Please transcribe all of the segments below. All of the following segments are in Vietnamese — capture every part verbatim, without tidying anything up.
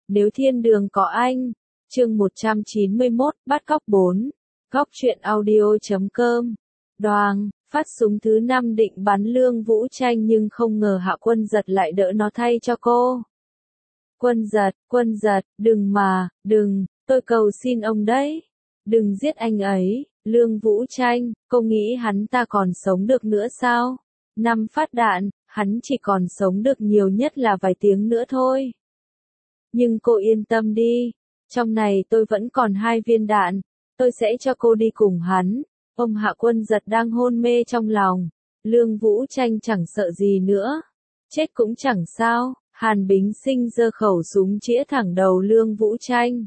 Nếu thiên đường có anh. Chương một trăm chín mươi mốt, bắt cóc bốn. Góc truyện audio chấm com. Đoàng, phát súng thứ năm định bắn Lương Vũ Tranh nhưng không ngờ Hạ Quân Giật lại đỡ nó thay cho cô. Quân Giật, Quân Giật, đừng mà, đừng, tôi cầu xin ông đấy. Đừng giết anh ấy, Lương Vũ Tranh, cô nghĩ hắn ta còn sống được nữa sao? Năm phát đạn, hắn chỉ còn sống được nhiều nhất là vài tiếng nữa thôi. Nhưng cô yên tâm đi, trong này tôi vẫn còn hai viên đạn, tôi sẽ cho cô đi cùng hắn. Ông Hạ Quân Giật đang hôn mê trong lòng, Lương Vũ Tranh chẳng sợ gì nữa, chết cũng chẳng sao. Hàn Bính Sinh giơ khẩu súng chĩa thẳng đầu Lương Vũ Tranh.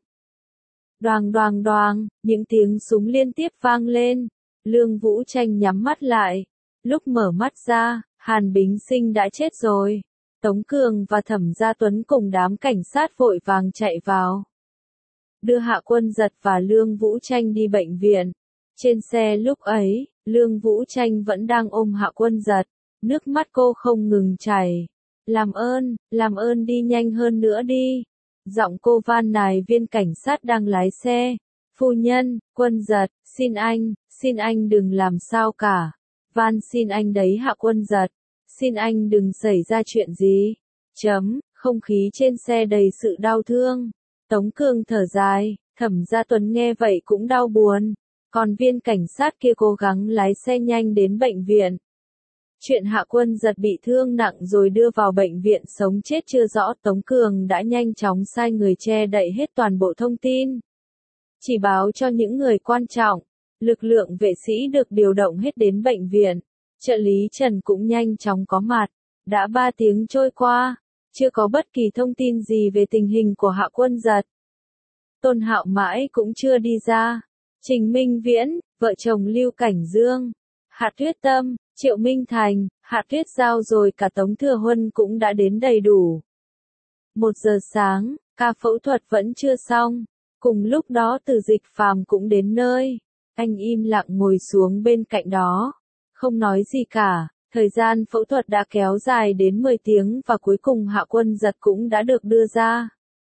Đoàng đoàng đoàng, những tiếng súng liên tiếp vang lên, Lương Vũ Tranh nhắm mắt lại. Lúc mở mắt ra, Hàn Bính Sinh đã chết rồi. Tống Cường và Thẩm Gia Tuấn cùng đám cảnh sát vội vàng chạy vào, đưa Hạ Quân Giật và Lương Vũ Tranh đi bệnh viện. Trên xe lúc ấy, Lương Vũ Tranh vẫn đang ôm Hạ Quân Giật, nước mắt cô không ngừng chảy. Làm ơn, làm ơn đi nhanh hơn nữa đi. Giọng cô van nài viên cảnh sát đang lái xe. Phu nhân, Quân Giật, xin anh, xin anh đừng làm sao cả. Van xin anh đấy Hạ Quân Giật. Xin anh đừng xảy ra chuyện gì. Chấm, không khí trên xe đầy sự đau thương. Tống Cường thở dài, Thẩm Gia Tuấn nghe vậy cũng đau buồn. Còn viên cảnh sát kia cố gắng lái xe nhanh đến bệnh viện. Chuyện Hạ Quân Giật bị thương nặng rồi đưa vào bệnh viện sống chết chưa rõ, Tống Cường đã nhanh chóng sai người che đậy hết toàn bộ thông tin. Chỉ báo cho những người quan trọng, lực lượng vệ sĩ được điều động hết đến bệnh viện. Trợ lý Trần cũng nhanh chóng có mặt. Đã ba tiếng trôi qua, chưa có bất kỳ thông tin gì về tình hình của Hạ Quân Giật. Tôn Hạo mãi cũng chưa đi ra. Trình Minh Viễn, vợ chồng Lưu Cảnh Dương, Hạ Tuyết Tâm, Triệu Minh Thành, Hạ Tuyết Giao rồi cả Tống Thừa Huân cũng đã đến đầy đủ. Một giờ sáng, ca phẫu thuật vẫn chưa xong. Cùng lúc đó Từ Dịch Phàm cũng đến nơi. Anh im lặng ngồi xuống bên cạnh đó, không nói gì cả. Thời gian phẫu thuật đã kéo dài đến mười tiếng và cuối cùng Hạ Quân Giật cũng đã được đưa ra.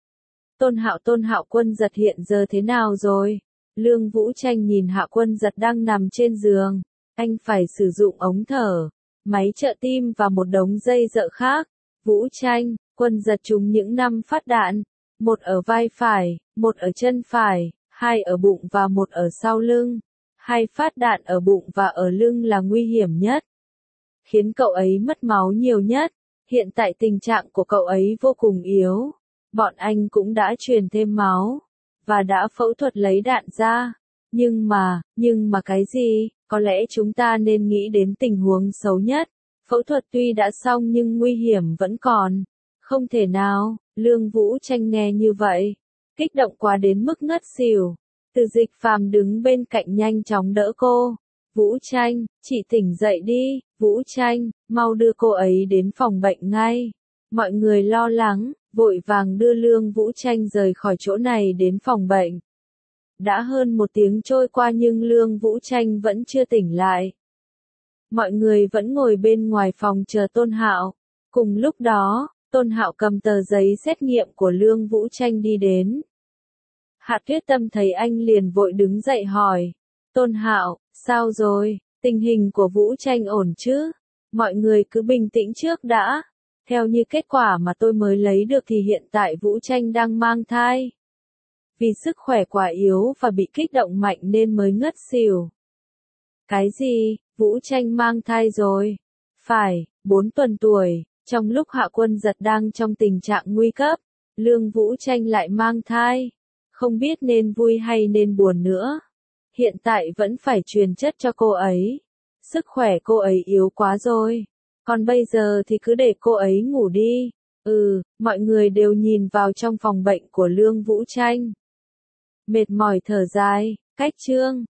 Tôn Hạo Tôn Hạo Quân Giật hiện giờ thế nào rồi? Lương Vũ Tranh nhìn Hạ Quân Giật đang nằm trên giường. Anh phải sử dụng ống thở, máy trợ tim và một đống dây dợ khác. Vũ Tranh, Quân Giật trúng những năm phát đạn. Một ở vai phải, một ở chân phải, hai ở bụng và một ở sau lưng. Hai phát đạn ở bụng và ở lưng là nguy hiểm nhất, khiến cậu ấy mất máu nhiều nhất. Hiện tại tình trạng của cậu ấy vô cùng yếu. Bọn anh cũng đã truyền thêm máu, và đã phẫu thuật lấy đạn ra. Nhưng mà, nhưng mà cái gì? Có lẽ chúng ta nên nghĩ đến tình huống xấu nhất. Phẫu thuật tuy đã xong nhưng nguy hiểm vẫn còn. Không thể nào, Lương Vũ Tranh nghe như vậy, kích động quá đến mức ngất xỉu. Từ Dịch Phàm đứng bên cạnh nhanh chóng đỡ cô. Vũ Tranh, chị tỉnh dậy đi, Vũ Tranh, mau đưa cô ấy đến phòng bệnh ngay. Mọi người lo lắng, vội vàng đưa Lương Vũ Tranh rời khỏi chỗ này đến phòng bệnh. Đã hơn một tiếng trôi qua nhưng Lương Vũ Tranh vẫn chưa tỉnh lại. Mọi người vẫn ngồi bên ngoài phòng chờ Tôn Hạo. Cùng lúc đó, Tôn Hạo cầm tờ giấy xét nghiệm của Lương Vũ Tranh đi đến. Hạ Tuyết Tâm thấy anh liền vội đứng dậy hỏi. Tôn Hạo, sao rồi? Tình hình của Vũ Tranh ổn chứ? Mọi người cứ bình tĩnh trước đã. Theo như kết quả mà tôi mới lấy được thì hiện tại Vũ Tranh đang mang thai. Vì sức khỏe quá yếu và bị kích động mạnh nên mới ngất xỉu. Cái gì? Vũ Tranh mang thai rồi? Phải, bốn tuần tuổi. Trong lúc Hạ Quân Giật đang trong tình trạng nguy cấp, Lương Vũ Tranh lại mang thai. Không biết nên vui hay nên buồn nữa. Hiện tại vẫn phải truyền chất cho cô ấy. Sức khỏe cô ấy yếu quá rồi. Còn bây giờ thì cứ để cô ấy ngủ đi. Ừ, mọi người đều nhìn vào trong phòng bệnh của Lương Vũ Tranh. Mệt mỏi thở dài, cách chương.